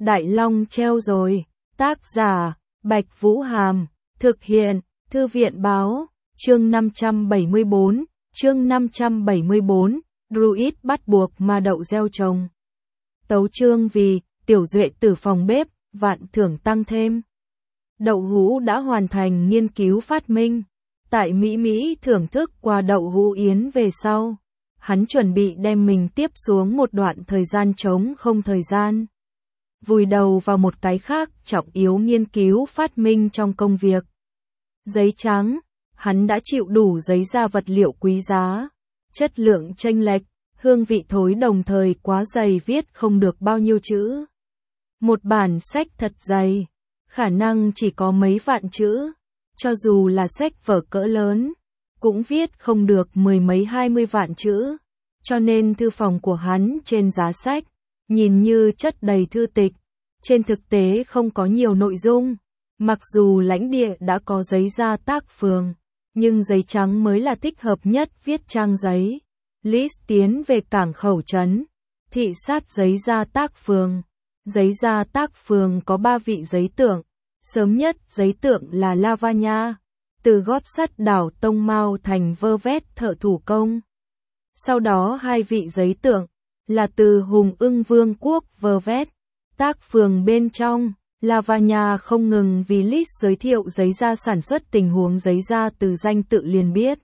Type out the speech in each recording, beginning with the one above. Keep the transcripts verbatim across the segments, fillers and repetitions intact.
Đại Long treo rồi. Tác giả, Bạch Vũ Hàm. Thực hiện, Thư viện Báo. Chương năm trăm bảy mươi bốn. Chương năm trăm bảy mươi bốn. Druid bắt buộc ma đậu gieo trồng. Tấu chương vì, tiểu duệ tử phòng bếp, vạn thưởng tăng thêm. Đậu hũ đã hoàn thành nghiên cứu phát minh. Tại Mỹ Mỹ thưởng thức qua đậu hũ yến về sau. Hắn chuẩn bị đem mình tiếp xuống một đoạn thời gian trống không thời gian. Vùi đầu vào một cái khác trọng yếu nghiên cứu phát minh trong công việc. Giấy trắng, hắn đã chịu đủ giấy ra vật liệu quý giá. Chất lượng chênh lệch, hương vị thối đồng thời quá dày viết không được bao nhiêu chữ. Một bản sách thật dày, khả năng chỉ có mấy vạn chữ. Cho dù là sách vở cỡ lớn, cũng viết không được mười mấy hai mươi vạn chữ. Cho nên thư phòng của hắn trên giá sách, nhìn như chất đầy thư tịch. Trên thực tế không có nhiều nội dung. Mặc dù lãnh địa đã có giấy ra tác phường, nhưng giấy trắng mới là thích hợp nhất viết trang giấy. Liz tiến về cảng khẩu trấn, thị sát giấy ra tác phường. Giấy ra tác phường có ba vị giấy tượng. Sớm nhất giấy tượng là Lavanya, từ gót sắt đảo Tông Mao thành vơ vét thợ thủ công. Sau đó hai vị giấy tượng là từ Hùng Ưng Vương quốc vơ vét. Tác phường bên trong, Lavanya không ngừng vì Liz giới thiệu giấy da sản xuất tình huống giấy da từ danh tự liền biết.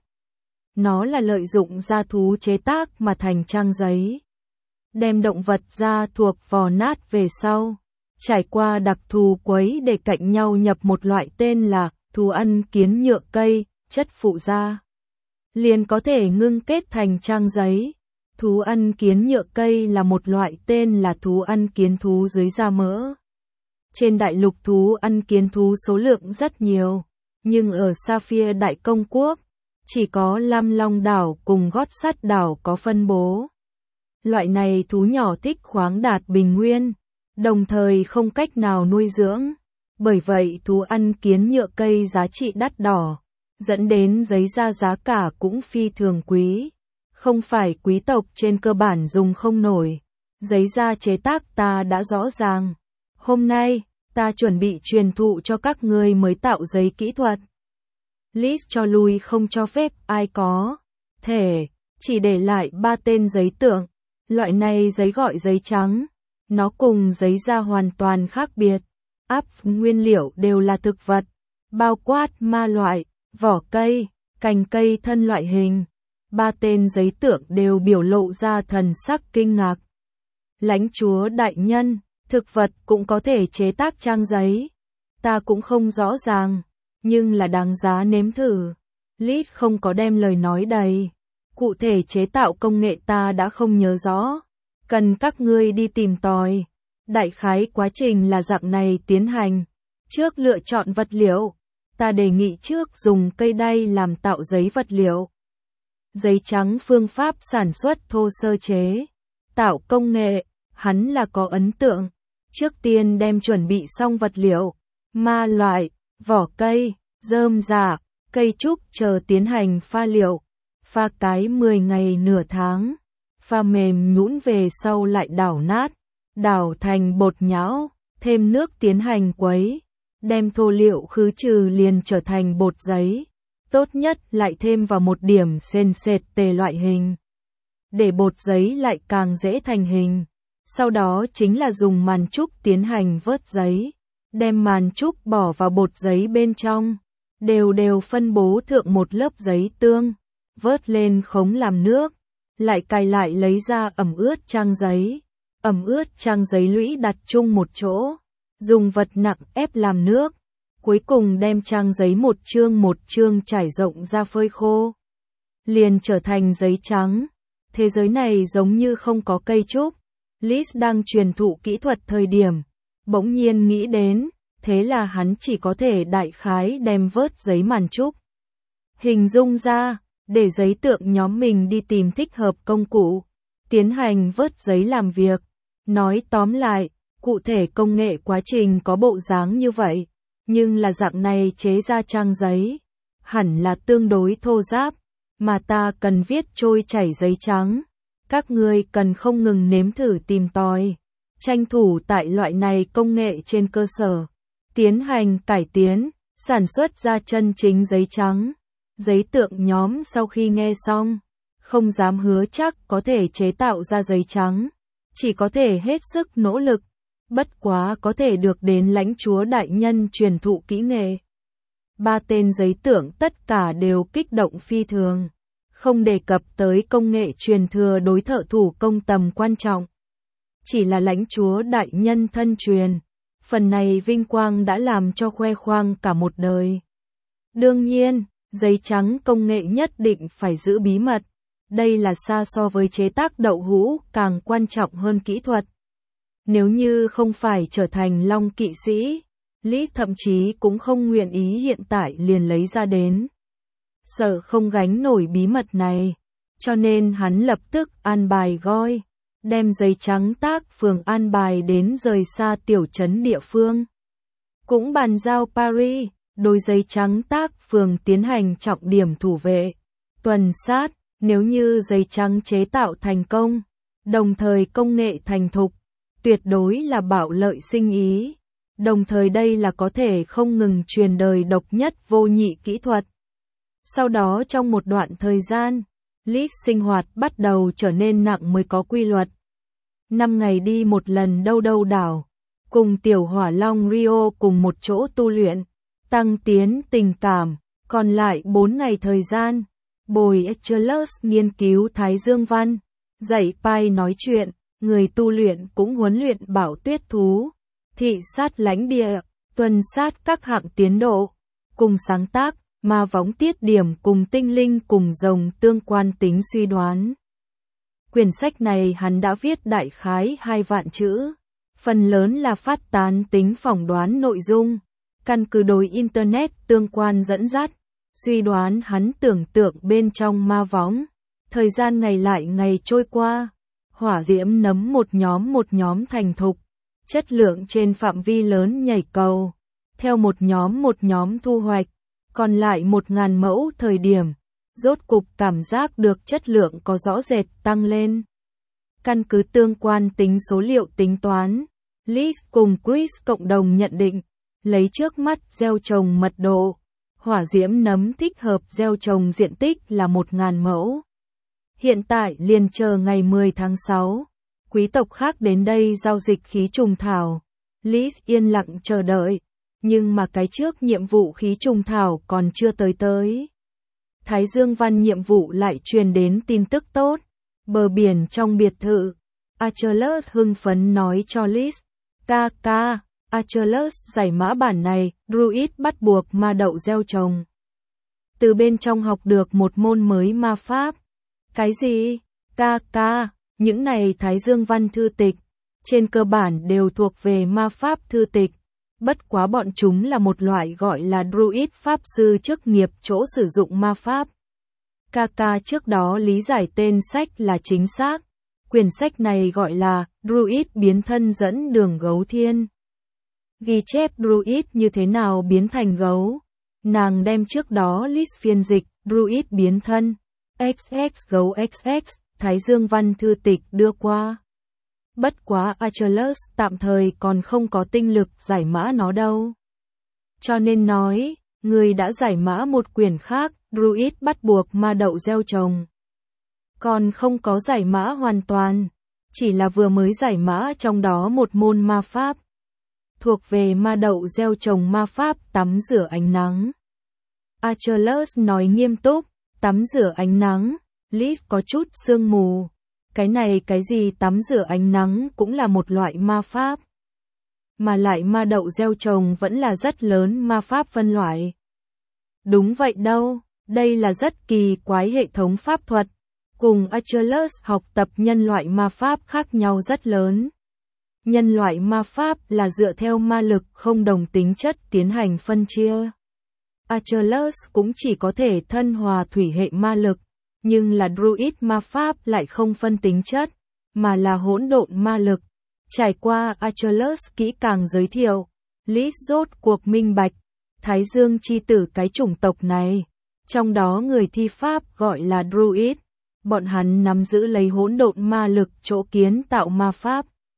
Nó là lợi dụng da thú chế tác mà thành trang giấy. Đem động vật da thuộc vò nát về sau. Trải qua đặc thù quấy để cạnh nhau nhập một loại tên là thú ăn kiến nhựa cây, chất phụ da. Liền có thể ngưng kết thành trang giấy. Thú ăn kiến nhựa cây là một loại tên là thú ăn kiến thú dưới da mỡ. Trên đại lục thú ăn kiến thú số lượng rất nhiều, nhưng ở Sapphire Đại Công Quốc, chỉ có Lam Long đảo cùng gót sắt đảo có phân bố. Loại này thú nhỏ thích khoáng đạt bình nguyên, đồng thời không cách nào nuôi dưỡng. Bởi vậy thú ăn kiến nhựa cây giá trị đắt đỏ, dẫn đến giấy da giá cả cũng phi thường quý. Không phải quý tộc trên cơ bản dùng không nổi. Giấy da chế tác ta đã rõ ràng. Hôm nay, ta chuẩn bị truyền thụ cho các ngươi mới tạo giấy kỹ thuật. Liz cho lui không cho phép ai có thể, chỉ để lại ba tên giấy tượng. Loại này giấy gọi giấy trắng. Nó cùng giấy da hoàn toàn khác biệt. Áp nguyên liệu đều là thực vật, bao quát ma loại, vỏ cây, cành cây thân loại hình. Ba tên giấy tượng đều biểu lộ ra thần sắc kinh ngạc. Lãnh chúa đại nhân, thực vật cũng có thể chế tác trang giấy. Ta cũng không rõ ràng, nhưng là đáng giá nếm thử. Liz không có đem lời nói đầy. Cụ thể chế tạo công nghệ ta đã không nhớ rõ. Cần các ngươi đi tìm tòi. Đại khái quá trình là dạng này tiến hành. Trước lựa chọn vật liệu, ta đề nghị trước dùng cây đay làm tạo giấy vật liệu. Giấy trắng phương pháp sản xuất thô sơ chế. Tạo công nghệ, hắn là có ấn tượng. Trước tiên đem chuẩn bị xong vật liệu, ma loại, vỏ cây, rơm rạ, cây trúc chờ tiến hành pha liệu. Pha cái mười ngày nửa tháng. Pha mềm nhũn về sau lại đảo nát, đảo thành bột nhão, thêm nước tiến hành quấy. Đem thô liệu khứ trừ liền trở thành bột giấy. Tốt nhất lại thêm vào một điểm sền sệt tề loại hình. Để bột giấy lại càng dễ thành hình. Sau đó chính là dùng màn trúc tiến hành vớt giấy. Đem màn trúc bỏ vào bột giấy bên trong. Đều đều phân bố thượng một lớp giấy tương. Vớt lên khống làm nước. Lại cài lại lấy ra ẩm ướt trang giấy. Ẩm ướt trang giấy lũy đặt chung một chỗ. Dùng vật nặng ép làm nước. Cuối cùng đem trang giấy một chương một chương trải rộng ra phơi khô. Liền trở thành giấy trắng. Thế giới này giống như không có cây trúc. Liz đang truyền thụ kỹ thuật thời điểm. Bỗng nhiên nghĩ đến. Thế là hắn chỉ có thể đại khái đem vớt giấy màn trúc. Hình dung ra. Để giấy tượng nhóm mình đi tìm thích hợp công cụ. Tiến hành vớt giấy làm việc. Nói tóm lại. Cụ thể công nghệ quá trình có bộ dáng như vậy. Nhưng là dạng này chế ra trang giấy, hẳn là tương đối thô ráp, mà ta cần viết trôi chảy giấy trắng. Các ngươi cần không ngừng nếm thử tìm tòi. tranh thủ tại loại này công nghệ trên cơ sở, tiến hành cải tiến, sản xuất ra chân chính giấy trắng. Giấy tượng nhóm sau khi nghe xong, không dám hứa chắc có thể chế tạo ra giấy trắng, chỉ có thể hết sức nỗ lực, bất quá có thể được đến lãnh chúa đại nhân truyền thụ kỹ nghệ. Ba tên giấy tượng tất cả đều kích động phi thường, không đề cập tới công nghệ truyền thừa đối thợ thủ công tầm quan trọng. Chỉ là lãnh chúa đại nhân thân truyền, phần này vinh quang đã làm cho khoe khoang cả một đời. Đương nhiên, giấy trắng công nghệ nhất định phải giữ bí mật, đây là xa so với chế tác đậu hũ càng quan trọng hơn kỹ thuật. Nếu như không phải trở thành Long kỵ sĩ, Lý thậm chí cũng không nguyện ý hiện tại liền lấy ra đến. Sợ không gánh nổi bí mật này, cho nên hắn lập tức an bài Goi, đem giấy trắng tác phường an bài đến rời xa tiểu trấn địa phương. Cũng bàn giao Paris, đối giấy trắng tác phường tiến hành trọng điểm thủ vệ, tuần sát, nếu như giấy trắng chế tạo thành công, đồng thời công nghệ thành thục, tuyệt đối là bảo lợi sinh ý. Đồng thời đây là có thể không ngừng truyền đời độc nhất vô nhị kỹ thuật. Sau đó trong một đoạn thời gian, Lit sinh hoạt bắt đầu trở nên nặng mới có quy luật. Năm ngày đi một lần đâu đâu đảo, cùng tiểu hỏa long Rio cùng một chỗ tu luyện, tăng tiến tình cảm, còn lại bốn ngày thời gian, bồi Achilles nghiên cứu Thái Dương Văn, dạy Pai nói chuyện, người tu luyện cũng huấn luyện bảo tuyết thú, thị sát lãnh địa, tuần sát các hạng tiến độ, cùng sáng tác, ma võng tiết điểm cùng tinh linh cùng rồng tương quan tính suy đoán. Quyển sách này hắn đã viết đại khái hai vạn chữ, phần lớn là phát tán tính phỏng đoán nội dung, căn cứ đối Internet tương quan dẫn dắt, suy đoán hắn tưởng tượng bên trong ma võng. Thời gian ngày lại ngày trôi qua, hỏa diễm nấm một nhóm một nhóm thành thục, chất lượng trên phạm vi lớn nhảy cầu, theo một nhóm một nhóm thu hoạch, còn lại một ngàn mẫu thời điểm, rốt cục cảm giác được chất lượng có rõ rệt tăng lên. Căn cứ tương quan tính số liệu tính toán, Liz cùng Chris cộng đồng nhận định, lấy trước mắt gieo trồng mật độ, hỏa diễm nấm thích hợp gieo trồng diện tích là một ngàn mẫu. Hiện tại liền chờ ngày mười tháng sáu, quý tộc khác đến đây giao dịch khí trùng thảo. Liz yên lặng chờ đợi, nhưng mà cái trước nhiệm vụ khí trùng thảo còn chưa tới tới. Thái Dương Văn nhiệm vụ lại truyền đến tin tức tốt, bờ biển trong biệt thự. Achilles hưng phấn nói cho Liz, ca ca, Achilles giải mã bản này, Druid bắt buộc ma đậu gieo trồng. Từ bên trong học được một môn mới ma pháp. Cái gì? Ca ca, những này Thái Dương Văn thư tịch, trên cơ bản đều thuộc về ma pháp thư tịch, bất quá bọn chúng là một loại gọi là Druid pháp sư chức nghiệp chỗ sử dụng ma pháp. Ca ca trước đó lý giải tên sách là chính xác, quyển sách này gọi là Druid biến thân dẫn đường gấu thiên. Ghi chép Druid như thế nào biến thành gấu. Nàng đem trước đó list phiên dịch Druid biến thân ích ích gấu ích ích Thái Dương Văn thư tịch đưa qua. Bất quá Achilles tạm thời còn không có tinh lực giải mã nó đâu. Cho nên nói, người đã giải mã một quyển khác, Druid bắt buộc ma đậu gieo trồng. Còn không có giải mã hoàn toàn, chỉ là vừa mới giải mã trong đó một môn ma pháp. Thuộc về ma đậu gieo trồng ma pháp tắm rửa ánh nắng. Achilles nói nghiêm túc, tắm rửa ánh nắng, Liz có chút sương mù. Cái này cái gì tắm rửa ánh nắng cũng là một loại ma pháp. Mà lại ma đậu gieo trồng vẫn là rất lớn ma pháp phân loại. Đúng vậy đâu, đây là rất kỳ quái hệ thống pháp thuật. Cùng Achilles học tập nhân loại ma pháp khác nhau rất lớn. Nhân loại ma pháp là dựa theo ma lực không đồng tính chất tiến hành phân chia. Achilles cũng chỉ có thể thân hòa thủy hệ ma lực, nhưng là Druid ma pháp lại không phân tính chất, mà là hỗn độn ma lực. Trải qua Achilles kỹ càng giới thiệu, Liz rốt cuộc minh bạch, Thái Dương chi tử cái chủng tộc này, trong đó người thi pháp gọi là Druid, bọn hắn nắm giữ lấy hỗn độn ma lực chỗ kiến tạo ma pháp.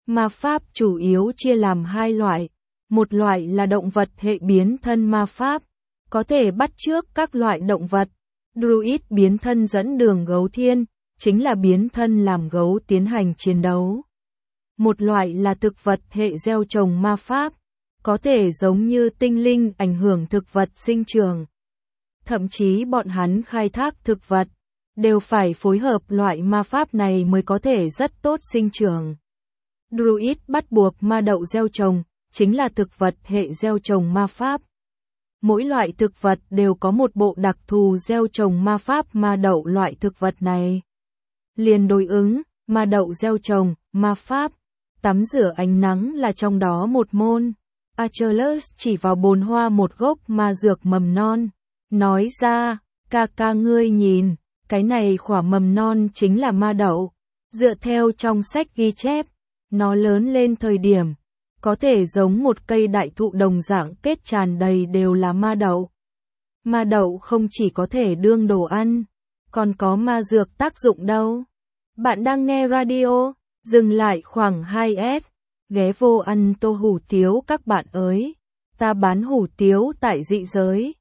Ma pháp chủ yếu chia làm hai loại. Một loại là động vật hệ biến thân ma pháp, có thể bắt chước các loại động vật. Druid biến thân dẫn đường gấu thiên, chính là biến thân làm gấu tiến hành chiến đấu. Một loại là thực vật hệ gieo trồng ma pháp, có thể giống như tinh linh ảnh hưởng thực vật sinh trưởng. Thậm chí bọn hắn khai thác thực vật, đều phải phối hợp loại ma pháp này mới có thể rất tốt sinh trưởng. Druid bắt buộc ma đậu gieo trồng, chính là thực vật hệ gieo trồng ma pháp. Mỗi loại thực vật đều có một bộ đặc thù gieo trồng ma pháp ma đậu loại thực vật này. Liền đối ứng, ma đậu gieo trồng, ma pháp, tắm rửa ánh nắng là trong đó một môn. Achilles chỉ vào bồn hoa một gốc ma dược mầm non, nói ra, ca ca ngươi nhìn, cái này khỏa mầm non chính là ma đậu. Dựa theo trong sách ghi chép, nó lớn lên thời điểm, có thể giống một cây đại thụ đồng dạng kết tràn đầy đều là ma đậu. Ma đậu không chỉ có thể đương đồ ăn, còn có ma dược tác dụng đâu. Bạn đang nghe radio, dừng lại khoảng hai phút, ghé vô ăn tô hủ tiếu các bạn ơi. Ta bán hủ tiếu tại dị giới.